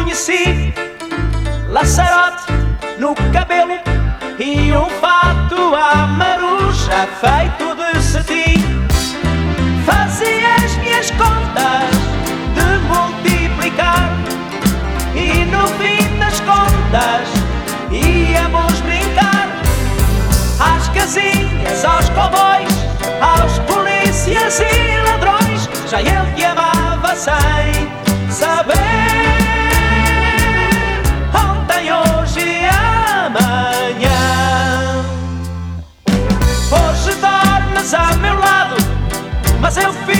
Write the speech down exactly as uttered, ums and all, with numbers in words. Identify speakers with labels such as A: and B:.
A: conheci, laçarote no cabelo e um fato à maruja feito de cetim. Fazia as minhas contas de multiplicar e no fim das contas íamos brincar. Às casinhas, aos cowboys, aos polícias e ladrões, já ele te amava sem saber. Ontem, hoje e amanhã. Hoje dormes a meu lado, mas eu fico